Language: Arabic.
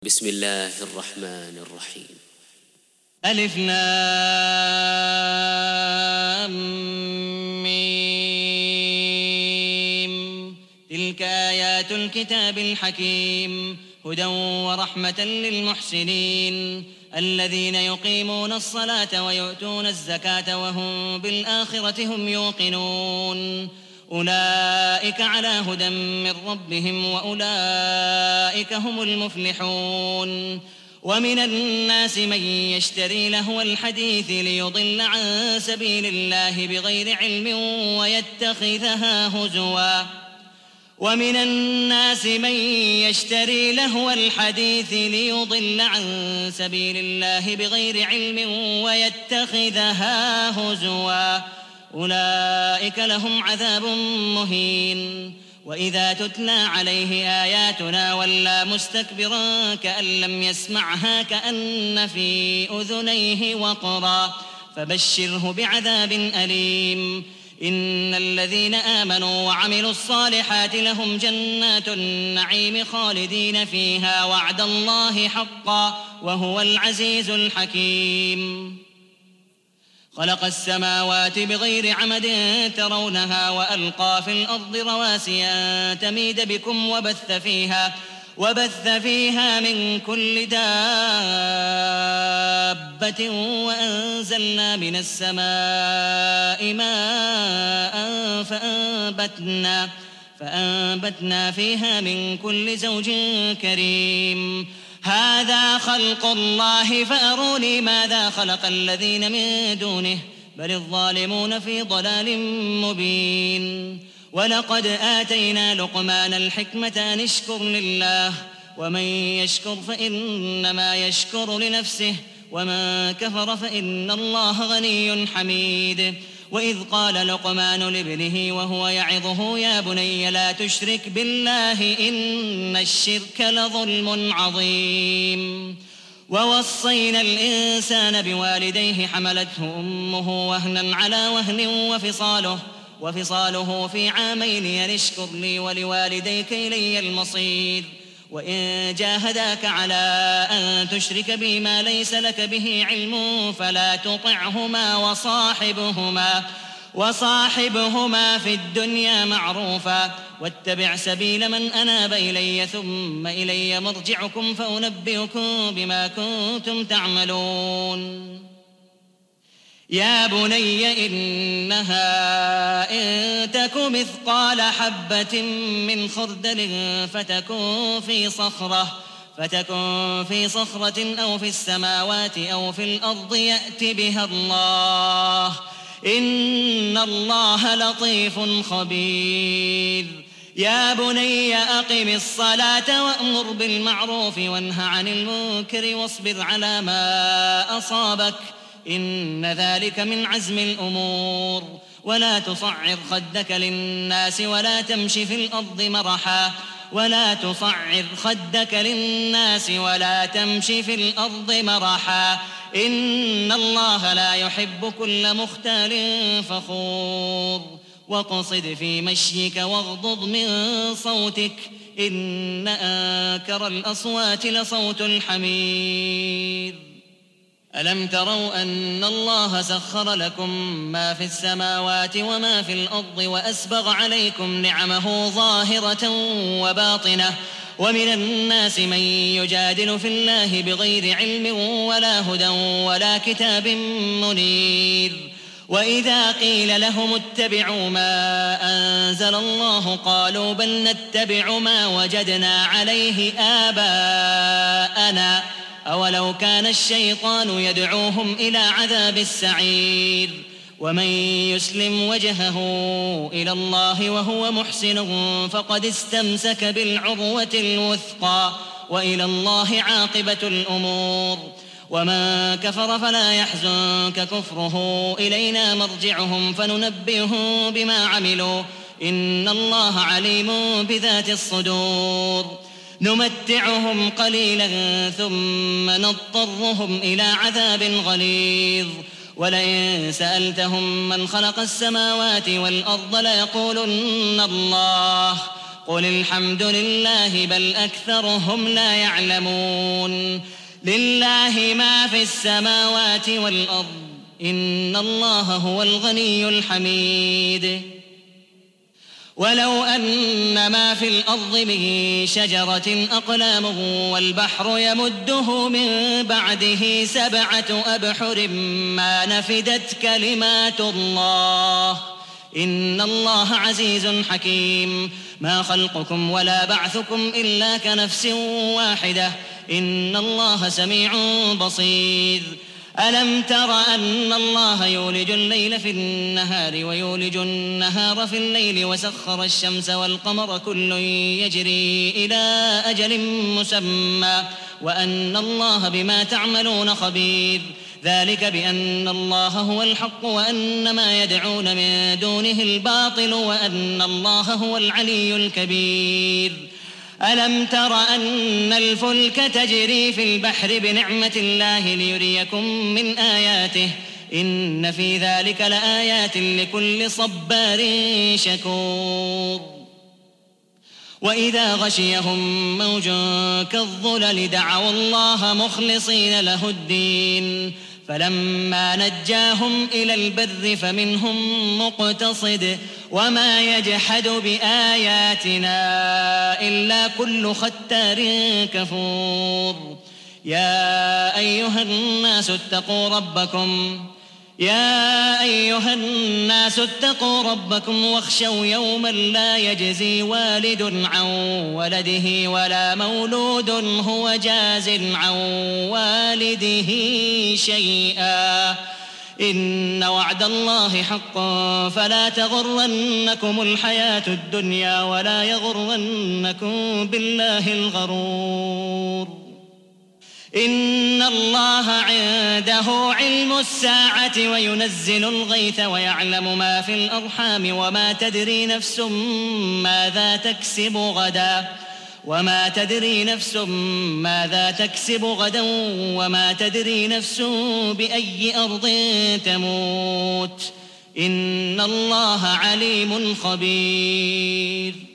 بسم الله الرحمن الرحيم. ألف لام ميم. تلك آيات الكتاب الحكيم هدى ورحمة للمحسنين الذين يقيمون الصلاة ويؤتون الزكاة وهم بالآخرة هم يوقنون أولئك على هدى من ربهم وأولئك هم المفلحون. ومن الناس من يشتري لهو الحديث ليضل عن سبيل الله بغير علم ويتخذها هزوا ومن الناس من يشتري لهو الحديث ليضل عن سبيل الله بغير علم ويتخذها هزوا أولئك لهم عذاب مهين. وإذا تتلى عليه آياتنا ولى مستكبرا كأن لم يسمعها كأن في أذنيه وقرا فبشره بعذاب أليم. إن الذين آمنوا وعملوا الصالحات لهم جنات النعيم خالدين فيها وعد الله حقا وهو العزيز الحكيم. خلق السماوات بغير عمد ترونها وألقى في الأرض رواسي أن تميد بكم وبث فيها من كل دابة وأنزلنا من السماء ماء فأنبتنا فيها من كل زوج كريم. هذا خلق الله فأروني ماذا خلق الذين من دونه بل الظالمون في ضلال مبين. ولقد آتينا لقمان الحكمة أن اشكر لله ومن يشكر فإنما يشكر لنفسه ومن كفر فإن الله غني حميد. وإذ قال لقمان لابنه وهو يعظه يا بني لا تشرك بالله إن الشرك لظلم عظيم. ووصينا الإنسان بوالديه حملته أمه وهنا على وهن وفصاله في عامين أن اشكر لي ولوالديك إلي المصير. وإن جاهداك على أن تشرك بي ما ليس لك به علم فلا تطعهما وصاحبهما في الدنيا معروفا واتبع سبيل من أناب إلي ثم إلي مرجعكم فأنبئكم بما كنتم تعملون. يا بني إنها إن تك مثقال حبة من خردل فتكن في صخرة أو في السماوات أو في الأرض يأت بها الله إن الله لطيف خبير. يا بني أقم الصلاة وأمر بالمعروف وانه عن المنكر واصبر على ما أصابك إن ذلك من عزم الأمور. ولا تصعر خدك للناس ولا تمش في الأرض مرحا إن الله لا يحب كل مختال فخور. واقصد في مشيك واغضض من صوتك إن أنكر الأصوات لصوت الحمير. ألم تروا أن الله سخر لكم ما في السماوات وما في الأرض وأسبغ عليكم نعمه ظاهرة وباطنة ومن الناس من يجادل في الله بغير علم ولا هدى ولا كتاب منير. وإذا قيل لهم اتبعوا ما أنزل الله قالوا بل نتبع ما وجدنا عليه آباءنا أولو كان الشيطان يدعوهم إلى عذاب السعير. ومن يسلم وجهه إلى الله وهو محسن فقد استمسك بالعروة الوثقى وإلى الله عاقبة الأمور. ومن كفر فلا يحزنك كفره إلينا مرجعهم فننبئهم بما عملوا إن الله عليم بذات الصدور. نمتعهم قليلا ثم نضطرهم إلى عذاب غليظ. ولئن سألتهم من خلق السماوات والأرض ليقولن الله قل الحمد لله بل أكثرهم لا يعلمون لله ما في السماوات والأرض إن الله هو الغني الحميد ولو أن ما في الأرض من شجرة أقلام والبحر يمده من بعده 7 أبحر ما نفدت كلمات الله إن الله عزيز حكيم ما خلقكم ولا بعثكم إلا كنفس واحدة إن الله سميع بصير ألم تر أن الله يولج الليل في النهار ويولج النهار في الليل وسخر الشمس والقمر كل يجري إلى أجل مسمى وأن الله بما تعملون خبير ذلك بأن الله هو الحق وأن ما يدعون من دونه الباطل وأن الله هو العلي الكبير ألم تر أن الفلك تجري في البحر بنعمة الله ليريكم من آياته إن في ذلك لآيات لكل صبار شكور وإذا غشيهم موج كالظلل دعوا الله مخلصين له الدين فلما نجاهم إلى البر فمنهم مقتصد وما يجحد بآياتنا إلا كل ختار كفور يا أيها الناس اتقوا ربكم واخشوا يوما لا يجزي والد عن ولده ولا مولود هو جاز عن والده شيئا إن وعد الله حق فلا تغرنكم الحياة الدنيا ولا يغرنكم بالله الغرور إن الله عنده علم الساعة وينزل الغيث ويعلم ما في الأرحام وما تدري نفس ماذا تكسب غدا وما تدري نفس بأي أرض تموت إن الله عليم خبير